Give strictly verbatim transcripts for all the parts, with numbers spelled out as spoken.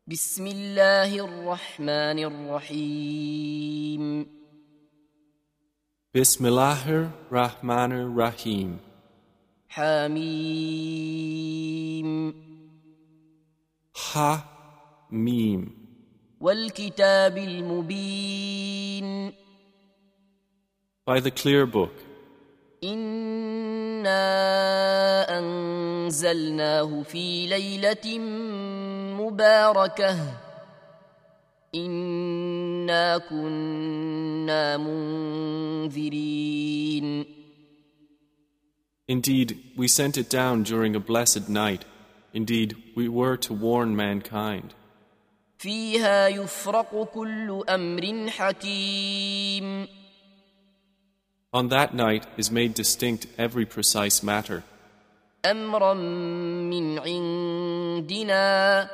بسم الله الرحمن الرحيم Bismillahir Rahmanir Rahim. حميم Ha Mim. والكتاب المبين By the clear book. إنا أنزلناه في ليلة مباركة إنا كنا منذرين. Indeed, we sent it down during a blessed night. Indeed, we were to warn mankind. فيها يفرق كل أمر حكيم. On that night is made distinct every precise matter. أمرا من عندنا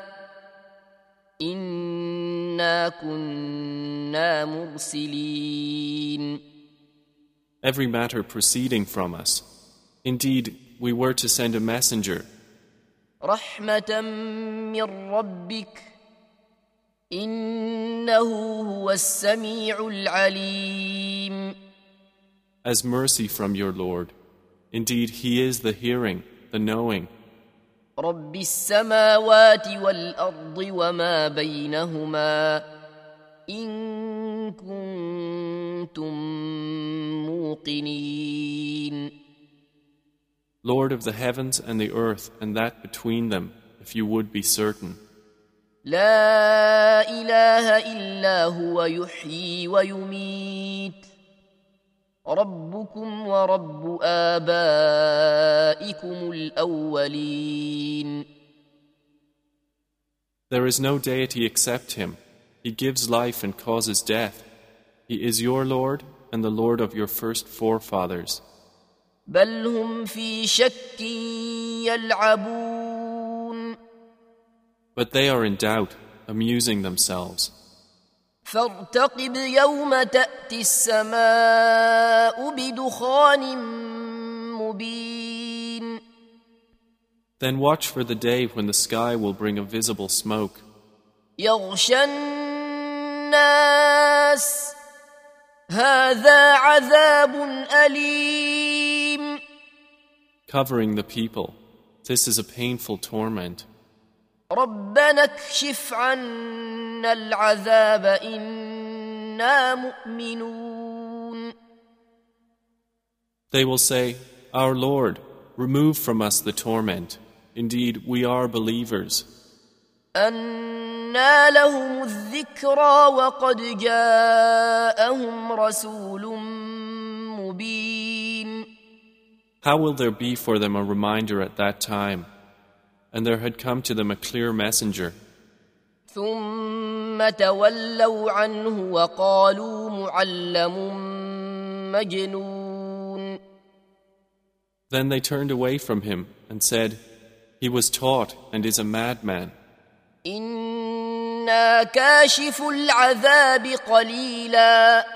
إنا كنا مرسلين. Every matter proceeding from us. Indeed, we were to send a messenger. رحمة من ربك إنه هو السميع العليم. As mercy from your Lord. Indeed, He is the hearing, the knowing. رب السماوات والأرض وما بينهما إن كنتم موقنين. Lord of the heavens and the earth and that between them, if you would be certain. لا إله إلا هو يحيي ويميت ربكم ورب آبائكم الأولين. There is no deity except Him. He gives life and causes death. He is your Lord and the Lord of your first forefathers. بل هم في شك يلعبون. But they are in doubt, amusing themselves. فارتقب يوم تأتي السماء بدخان مبين. Then watch for the day when the sky will bring a visible smoke. يغشى الناس هذا عذاب أليم. Covering the people. This is a painful torment. ربنا اكشف عنا العذاب إنا مؤمنون. They will say, Our Lord, remove from us the torment. Indeed, we are believers. أنى لهم الذكرى وقد جاءهم رسول مبين. How will there be for them a reminder at that time? And there had come to them a clear messenger. ثم تولوا عنه وقالوا معلم مجنون. Then they turned away from him and said, He was taught and is a madman. إنا كاشف العذاب قليلا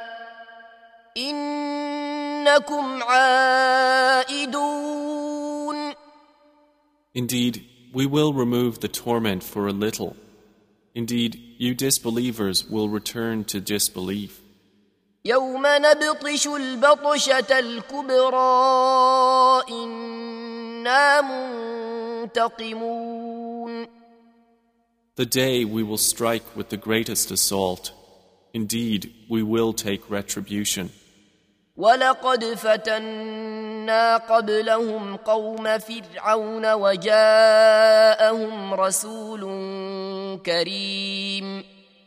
إنكم عائدون. Indeed, we will remove the torment for a little. Indeed, you disbelievers will return to disbelief. يوم نبطش البطشة الكبرى إنا منتقمون. The day we will strike with the greatest assault. Indeed, we will take retribution. ولقد فتنا قبلهم قوم فرعون وجاءهم رسول كريم.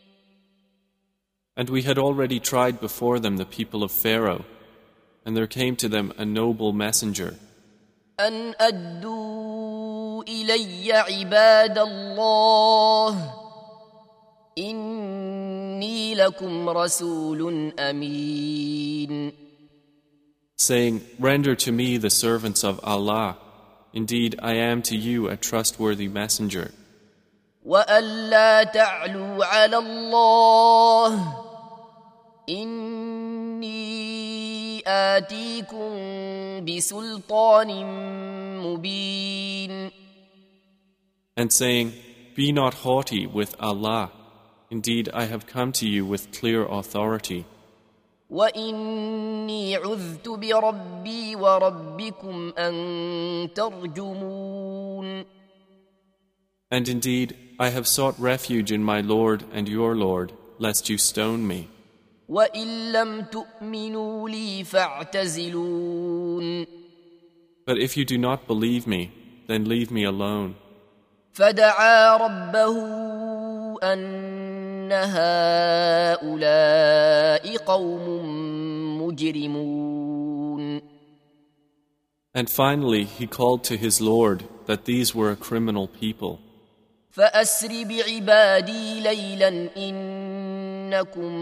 And we had already tried before them the people of Pharaoh, and there came to them a noble messenger. أن أدوا إلي عباد الله إني لكم رسول أمين. Saying, Render to me the servants of Allah. Indeed, I am to you a trustworthy messenger. وألا تعلوا على الله إني آتيكم بسلطان مبين. And saying, be not haughty with Allah. Indeed, I have come to you with clear authority. وإني عذت بربي وربكم أن ترجمون. And indeed, I have sought refuge in my Lord and your Lord, lest you stone me. وإن لم تؤمنوا لي فاعتزلون. But if you do not believe me, then leave me alone. فدعا ربه أن هؤلاء قوم مجرمون. And finally he called to his Lord that these were a criminal people. فأسر بعبادي ليلا إنكم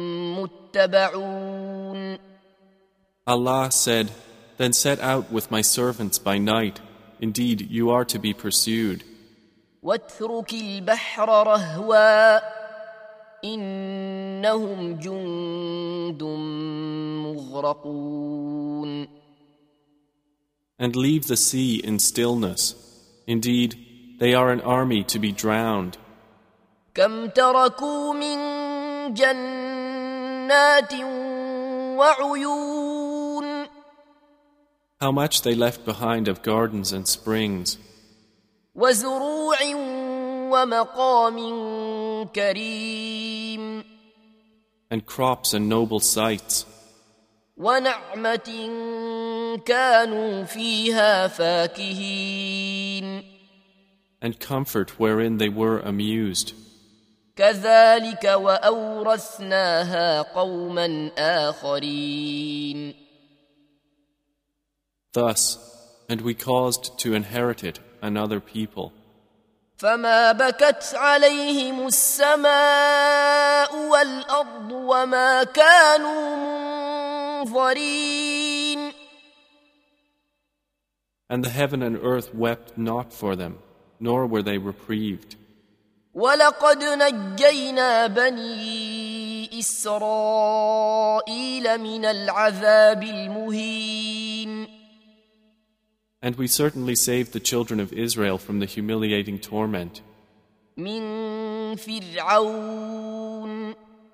متبعون. Allah said, Then set out with my servants by night. Indeed, you are to be pursued. واترك البحر رهوا إنهم جند مغرقون. And leave the sea in stillness. Indeed, they are an army to be drowned. كم تركوا من جنات وعيون. How much they left behind of gardens and springs. وزروع ومقام كريم. And crops and noble sites. ونعمة كانوا فيها فاكهين. And comfort wherein they were amused. كذلك وأورثناها قوما آخرين. Thus, and we caused to inherit it another people. فما بكت عليهم السماء والأرض وما كانوا منظرين. And the heaven and earth wept not for them, nor were they reprieved. ولقد نجينا بني إسرائيل من العذاب المهين. And we certainly saved the children of Israel from the humiliating torment. من فرعون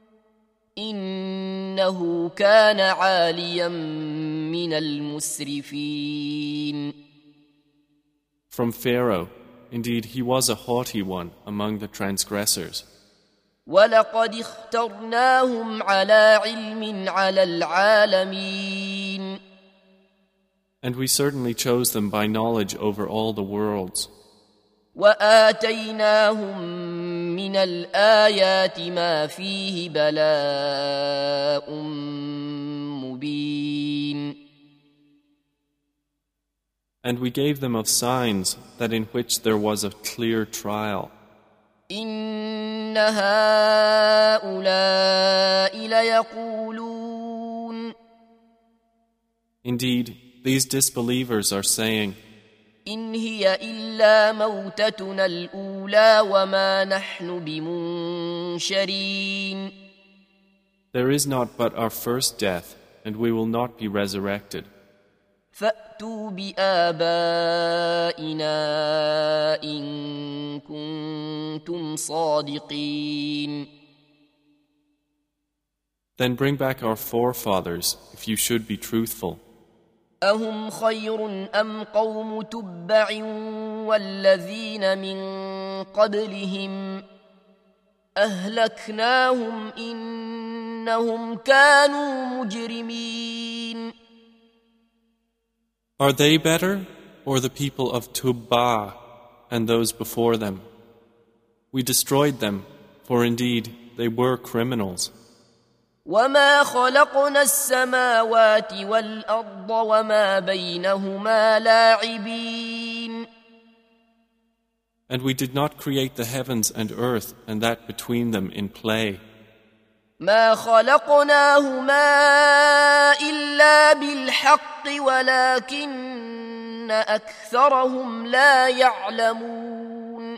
إنه كان عاليا من المسرفين. From Pharaoh, indeed he was a haughty one among the transgressors. ولقد اخترناهم على علم على العالمين. And we certainly chose them by knowledge over all the worlds. وآتيناهم من الآيات ما فيه بلاء مبين. And we gave them of signs that in which there was a clear trial. إن هؤلاء ليقولون. Indeed, these disbelievers are saying, إن هي إلا موتتنا الأولى وما نحن بمنشرين. There is not but our first death, and we will not be resurrected. فأتوا بآبائنا إن كنتم صادقين. Then bring back our forefathers, if you should be truthful. أهم خير أم قوم تبع والذين من قبلهم أهلكناهم إنهم كانوا مجرمين. Are they better, or the people of Tubba and those before them? We destroyed them, for indeed they were criminals. وما خلقنا السماوات والأرض وما بينهما لاعبين. And we did not create the heavens and earth and that between them in play. ما خلقناهما إلا بالحق ولكن أكثرهم لا يعلمون.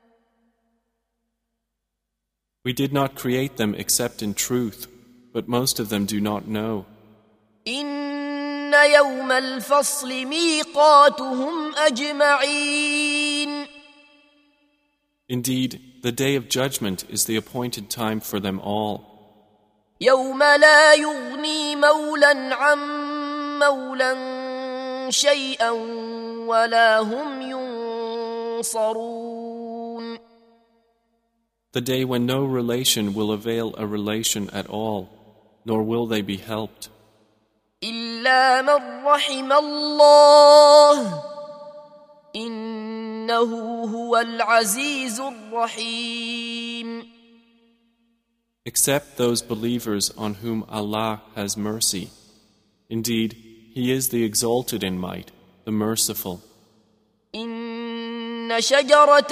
We did not create them except in truth, but most of them do not know. إن يوم الفصل ميقاتهم أجمعين. Indeed, the day of judgment is the appointed time for them all. يوم لا يغني مولا عن مولا شيئا ولا هم ينصرون. The day when no relation will avail a relation at all, nor will they be helped. إلا من رحم الله إنه هو العزيز الرحيم. Except those believers on whom Allah has mercy. Indeed, He is the exalted in might, the merciful. إن شجرة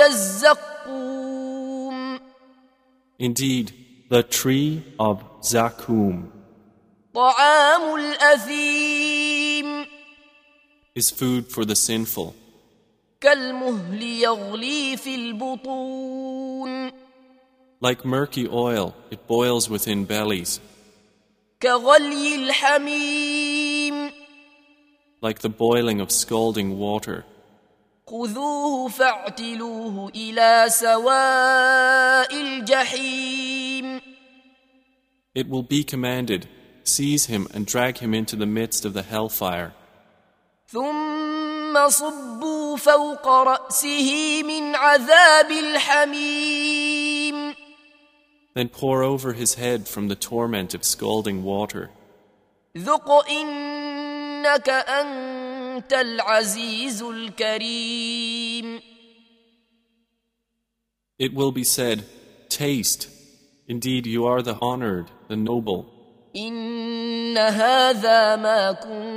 الزقوم Indeed, the tree of Zakum طعام الأثيم is food for the sinful, كالمهل يغلي في البطون like murky oil, it boils within bellies, كغلي الحميم like the boiling of scalding water. خذوه فاعتلوه إلى سواء الجحيم. It will be commanded, seize him and drag him into the midst of the hellfire. ثم صبوا فوق رأسه من عذاب الحميم. Then pour over his head from the torment of scalding water. ذق إنك أنت العزيز الكريم. It will be said, taste. Indeed, you are the honored, the noble. إن هذا ما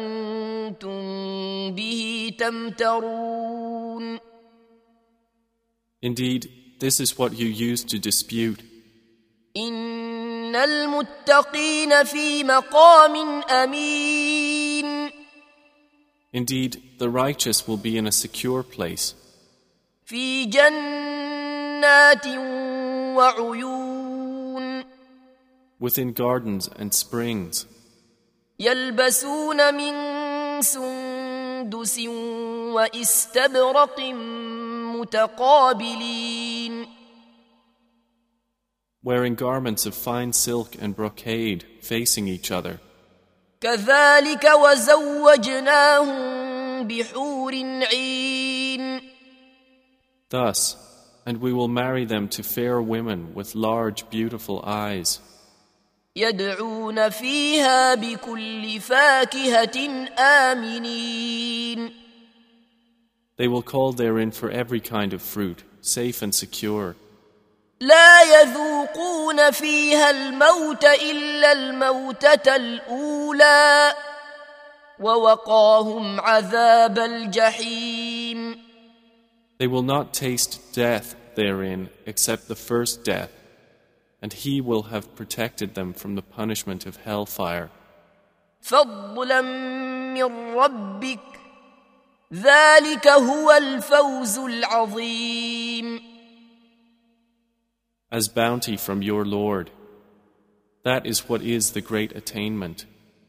كنتم به تمترون. Indeed, this is what you used to dispute. إن المتقين في مقام أمين. Indeed, the righteous will be in a secure place. في جنات وعيون. Within gardens and springs. يلبسون من سندس وإستبرق متقابلين. Wearing garments of fine silk and brocade facing each other. كذلك وزوجناهم بحور عين. Thus, and we will marry them to fair women with large, beautiful eyes. يدعون فيها بكل فاكهة آمنين. They will call therein for every kind of fruit, safe and secure. لا يذوقون فيها الموت إلا الموتة الأولى ووقاهم عذاب الجحيم. They will not taste death therein except the first death, and He will have protected them from the punishment of hellfire. فضلا من ربك ذلك هو الفوز العظيم. As bounty from your Lord, that is what is the great attainment.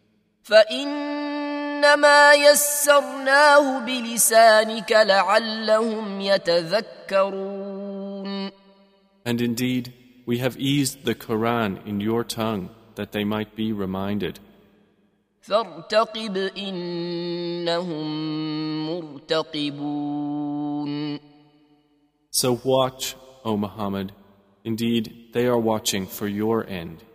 فإنما يسرناه بلسانك لعلهم يتذكرون. And indeed, we have eased the Quran in your tongue that they might be reminded. فارتقب إنهم مرتقبون. So watch, O Muhammad, indeed they are watching for your end.